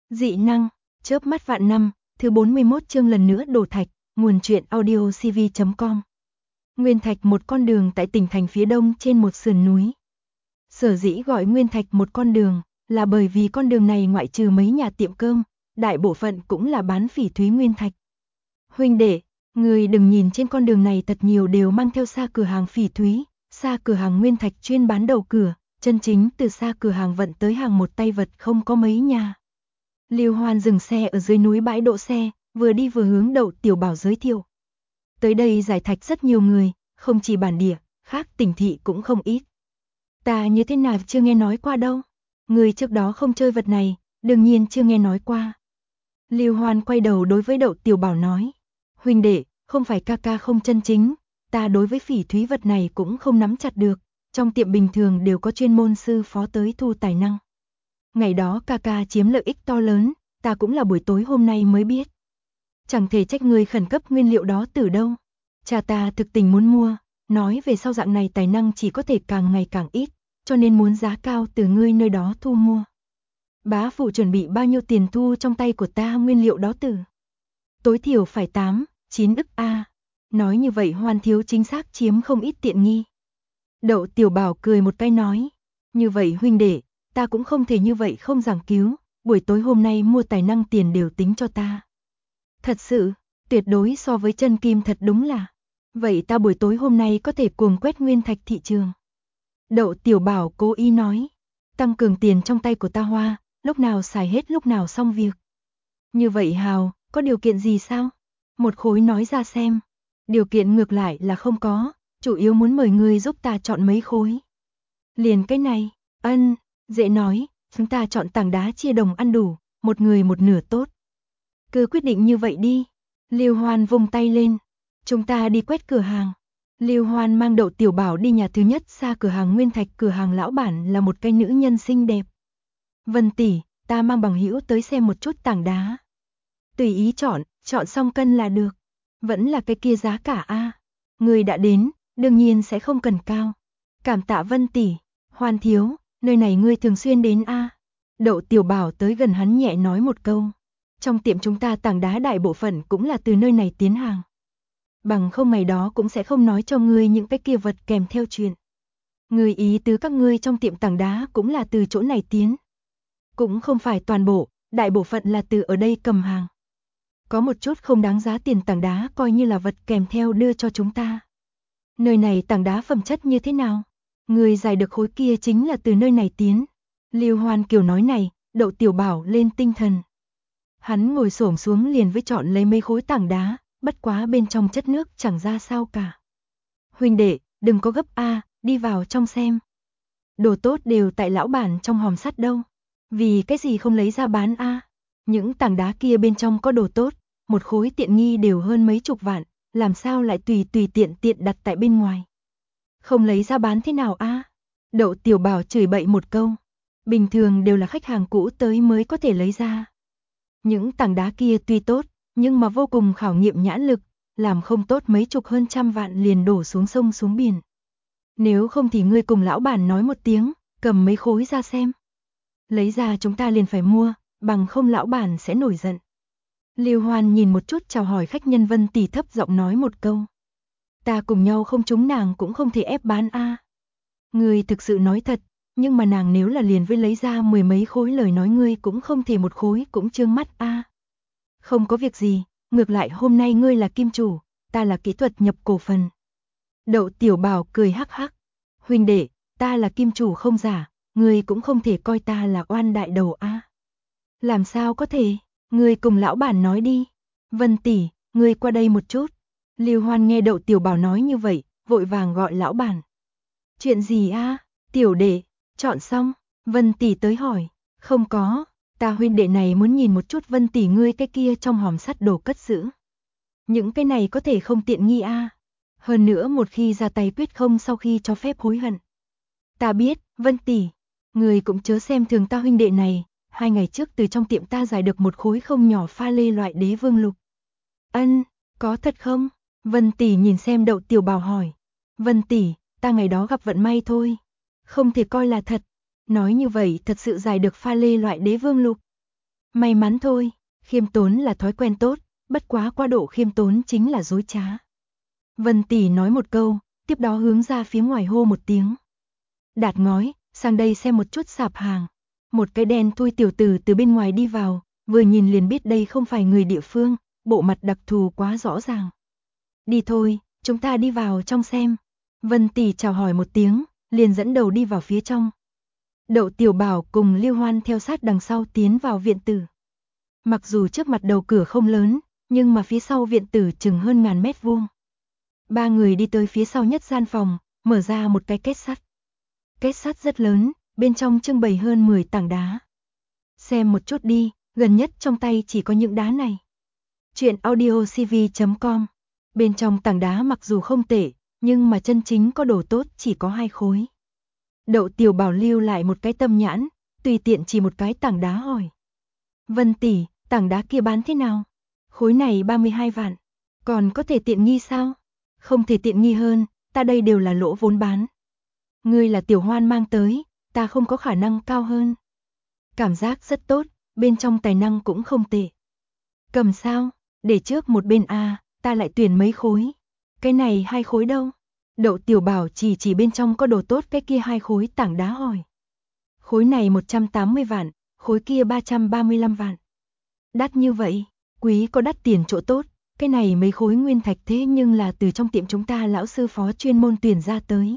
Dị năng, chớp mắt vạn năm, thứ 41 chương lần nữa đổ thạch, nguồn truyện audio cv.com. Nguyên Thạch một con đường tại tỉnh thành phía đông trên một sườn núi. Sở dĩ gọi Nguyên Thạch một con đường, là bởi vì con đường này ngoại trừ mấy nhà tiệm cơm, đại bộ phận cũng là bán phỉ thúy nguyên thạch. Huynh đệ, người đừng nhìn trên con đường này thật nhiều đều mang theo xa cửa hàng phỉ thúy, xa cửa hàng nguyên thạch chuyên bán đầu cửa, chân chính từ xa cửa hàng vận tới hàng một tay vật không có mấy nhà. Lưu Hoan dừng xe ở dưới núi bãi đỗ xe, vừa đi vừa hướng Đậu Tiểu Bảo giới thiệu. Tới đây giải thạch rất nhiều người, không chỉ bản địa, khác tỉnh thị cũng không ít. Ta như thế nào chưa nghe nói qua đâu. Người trước đó không chơi vật này, đương nhiên chưa nghe nói qua. Lưu Hoan quay đầu đối với Đậu Tiểu Bảo nói. Huynh đệ, không phải ca ca không chân chính, ta đối với phỉ thúy vật này cũng không nắm chặt được. Trong tiệm bình thường đều có chuyên môn sư phó tới thu tài năng. Ngày đó ca ca chiếm lợi ích to lớn, ta cũng là buổi tối hôm nay mới biết. Chẳng thể trách người khẩn cấp nguyên liệu đó từ đâu. Cha ta thực tình muốn mua, nói về sau dạng này tài năng chỉ có thể càng ngày càng ít, cho nên muốn giá cao từ ngươi nơi đó thu mua. Bá phụ chuẩn bị bao nhiêu tiền thu trong tay của ta nguyên liệu đó từ? Tối thiểu phải 8-9 ức a. Nói như vậy Hoan thiếu chính xác chiếm không ít tiện nghi. Đậu Tiểu Bảo cười một cái nói, như vậy huynh đệ, ta cũng không thể như vậy không giảng cứu, buổi tối hôm nay mua tài năng tiền đều tính cho ta. Thật sự, tuyệt đối so với chân kim thật đúng là. Vậy ta buổi tối hôm nay có thể cuồng quét nguyên thạch thị trường. Đậu Tiểu Bảo cố ý nói, tăng cường tiền trong tay của ta hoa, lúc nào xài hết lúc nào xong việc. Như vậy Hào, có điều kiện gì sao? Một khối nói ra xem. Điều kiện ngược lại là không có, chủ yếu muốn mời người giúp ta chọn mấy khối. Liền cái này, dễ nói, chúng ta chọn tảng đá chia đồng ăn đủ, một người một nửa tốt. Cứ quyết định như vậy đi. Lưu Hoan vung tay lên. Chúng ta đi quét cửa hàng. Lưu Hoan mang Đậu Tiểu Bảo đi nhà thứ nhất xa cửa hàng nguyên thạch, cửa hàng lão bản là một cái nữ nhân xinh đẹp. Vân tỷ, ta mang bằng hữu tới xem một chút tảng đá. Tùy ý chọn xong cân là được. Vẫn là cái kia giá cả a. Người đã đến, đương nhiên sẽ không cần cao. Cảm tạ Vân tỷ, Hoan thiếu, nơi này ngươi thường xuyên đến a. Đậu Tiểu Bảo tới gần hắn nhẹ nói một câu. Trong tiệm chúng ta tảng đá đại bộ phận cũng là từ nơi này tiến hàng. Bằng không mày đó cũng sẽ không nói cho ngươi những cái kia vật kèm theo chuyện. Người ý tứ các ngươi trong tiệm tảng đá cũng là từ chỗ này tiến. Cũng không phải toàn bộ, đại bộ phận là từ ở đây cầm hàng. Có một chút không đáng giá tiền tảng đá coi như là vật kèm theo đưa cho chúng ta. Nơi này tảng đá phẩm chất như thế nào? Người giải được khối kia chính là từ nơi này tiến. Lưu Hoan Kiều nói này, Đậu Tiểu Bảo lên tinh thần. Hắn ngồi xổm xuống liền với chọn lấy mấy khối tảng đá, bất quá bên trong chất nước chẳng ra sao cả. Huynh đệ, đừng có gấp a, đi vào trong xem. Đồ tốt đều tại lão bản trong hòm sắt đâu. Vì cái gì không lấy ra bán a? Những tảng đá kia bên trong có đồ tốt, một khối tiện nghi đều hơn mấy chục vạn, làm sao lại tùy tiện đặt tại bên ngoài. Không lấy ra bán thế nào a? Đậu Tiểu Bảo chửi bậy một câu. Bình thường đều là khách hàng cũ tới mới có thể lấy ra. Những tảng đá kia tuy tốt, nhưng mà vô cùng khảo nghiệm nhãn lực, làm không tốt mấy chục hơn trăm vạn liền đổ xuống sông xuống biển. Nếu không thì ngươi cùng lão bản nói một tiếng, cầm mấy khối ra xem. Lấy ra chúng ta liền phải mua, bằng không lão bản sẽ nổi giận. Lưu Hoan nhìn một chút chào hỏi khách nhân Vân tỷ thấp giọng nói một câu. Ta cùng nhau không chúng nàng cũng không thể ép bán a. Ngươi thực sự nói thật, nhưng mà nàng nếu là liền với lấy ra mười mấy khối lời nói ngươi cũng không thể một khối cũng trương mắt a. Không có việc gì, ngược lại hôm nay ngươi là kim chủ, ta là kỹ thuật nhập cổ phần. Đậu Tiểu Bảo cười hắc hắc. Huynh đệ, ta là kim chủ không giả, ngươi cũng không thể coi ta là oan đại đầu a. Làm sao có thể, ngươi cùng lão bản nói đi. Vân tỷ, ngươi qua đây một chút. Lưu Hoan nghe Đậu Tiểu Bảo nói như vậy, vội vàng gọi lão bản. Chuyện gì a? Tiểu đệ, chọn xong, Vân tỷ tới hỏi. Không có, ta huynh đệ này muốn nhìn một chút Vân tỷ ngươi cái kia trong hòm sắt đồ cất giữ. Những cái này có thể không tiện nghi a. Hơn nữa một khi ra tay quyết không sau khi cho phép hối hận. Ta biết, Vân tỷ, người cũng chớ xem thường ta huynh đệ này, 2 ngày trước từ trong tiệm ta giải được một khối không nhỏ pha lê loại đế vương lục. Có thật không? Vân tỷ nhìn xem Đậu Tiểu Bảo hỏi. Vân tỷ, ta ngày đó gặp vận may thôi, không thể coi là thật. Nói như vậy thật sự giải được pha lê loại đế vương lục. May mắn thôi, khiêm tốn là thói quen tốt, bất quá quá độ khiêm tốn chính là dối trá. Vân tỷ nói một câu, tiếp đó hướng ra phía ngoài hô một tiếng. Đạt Ngói, sang đây xem một chút sạp hàng. Một cái đen thui tiểu tử từ bên ngoài đi vào, vừa nhìn liền biết đây không phải người địa phương, bộ mặt đặc thù quá rõ ràng. Đi thôi, chúng ta đi vào trong xem. Vân tỷ chào hỏi một tiếng, liền dẫn đầu đi vào phía trong. Đậu Tiểu Bảo cùng Lưu Hoan theo sát đằng sau tiến vào viện tử. Mặc dù trước mặt đầu cửa không lớn, nhưng mà phía sau viện tử chừng hơn 1000 mét vuông. Ba người đi tới phía sau nhất gian phòng, mở ra một cái két sắt. Két sắt rất lớn, bên trong trưng bày hơn 10 tảng đá. Xem một chút đi, gần nhất trong tay chỉ có những đá này. Chuyện audiocv.com. Bên trong tảng đá mặc dù không tệ, nhưng mà chân chính có đồ tốt chỉ có 2 khối. Đậu Tiểu Bảo lưu lại một cái tâm nhãn, tùy tiện chỉ một cái tảng đá hỏi. Vân tỷ, tảng đá kia bán thế nào? Khối này 32 vạn. Còn có thể tiện nghi sao? Không thể tiện nghi hơn, ta đây đều là lỗ vốn bán. Ngươi là Tiểu Hoan mang tới, ta không có khả năng cao hơn. Cảm giác rất tốt, bên trong tài năng cũng không tệ. Cầm sao? Để trước một bên a, ta lại tuyển mấy khối. Cái này 2 khối đâu? Đậu Tiểu Bảo chỉ bên trong có đồ tốt, cái kia 2 khối tảng đá hỏi. Khối này 180 vạn, khối kia 335 vạn. Đắt như vậy, quý có đắt tiền chỗ tốt, cái này mấy khối nguyên thạch thế nhưng là từ trong tiệm chúng ta lão sư phó chuyên môn tuyển ra tới.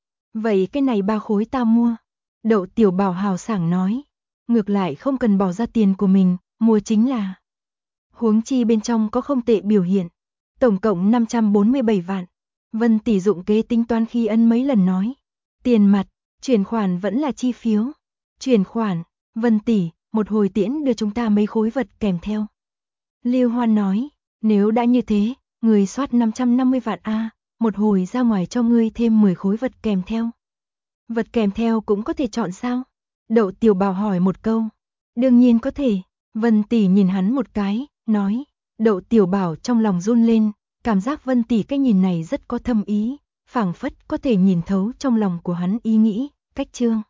Vậy cái này 3 khối ta mua. Đậu Tiểu Bảo hào sảng nói. Ngược lại không cần bỏ ra tiền của mình, mua chính là. Huống chi bên trong có không tệ biểu hiện. Tổng cộng 547 vạn. Vân tỷ dụng kế tính toán khi ân mấy lần nói. Tiền mặt, chuyển khoản vẫn là chi phiếu. Chuyển khoản, Vân tỷ, một hồi tiễn đưa chúng ta mấy khối vật kèm theo. Lưu Hoan nói, nếu đã như thế, người soát 550 vạn a, một hồi ra ngoài cho ngươi thêm 10 khối vật kèm theo. Vật kèm theo cũng có thể chọn sao? Đậu Tiểu Bảo hỏi một câu. Đương nhiên có thể, Vân tỷ nhìn hắn một cái, nói. Đậu Tiểu Bảo trong lòng run lên, cảm giác Vân tỷ cái nhìn này rất có thâm ý, phảng phất có thể nhìn thấu trong lòng của hắn ý nghĩ, cách chương.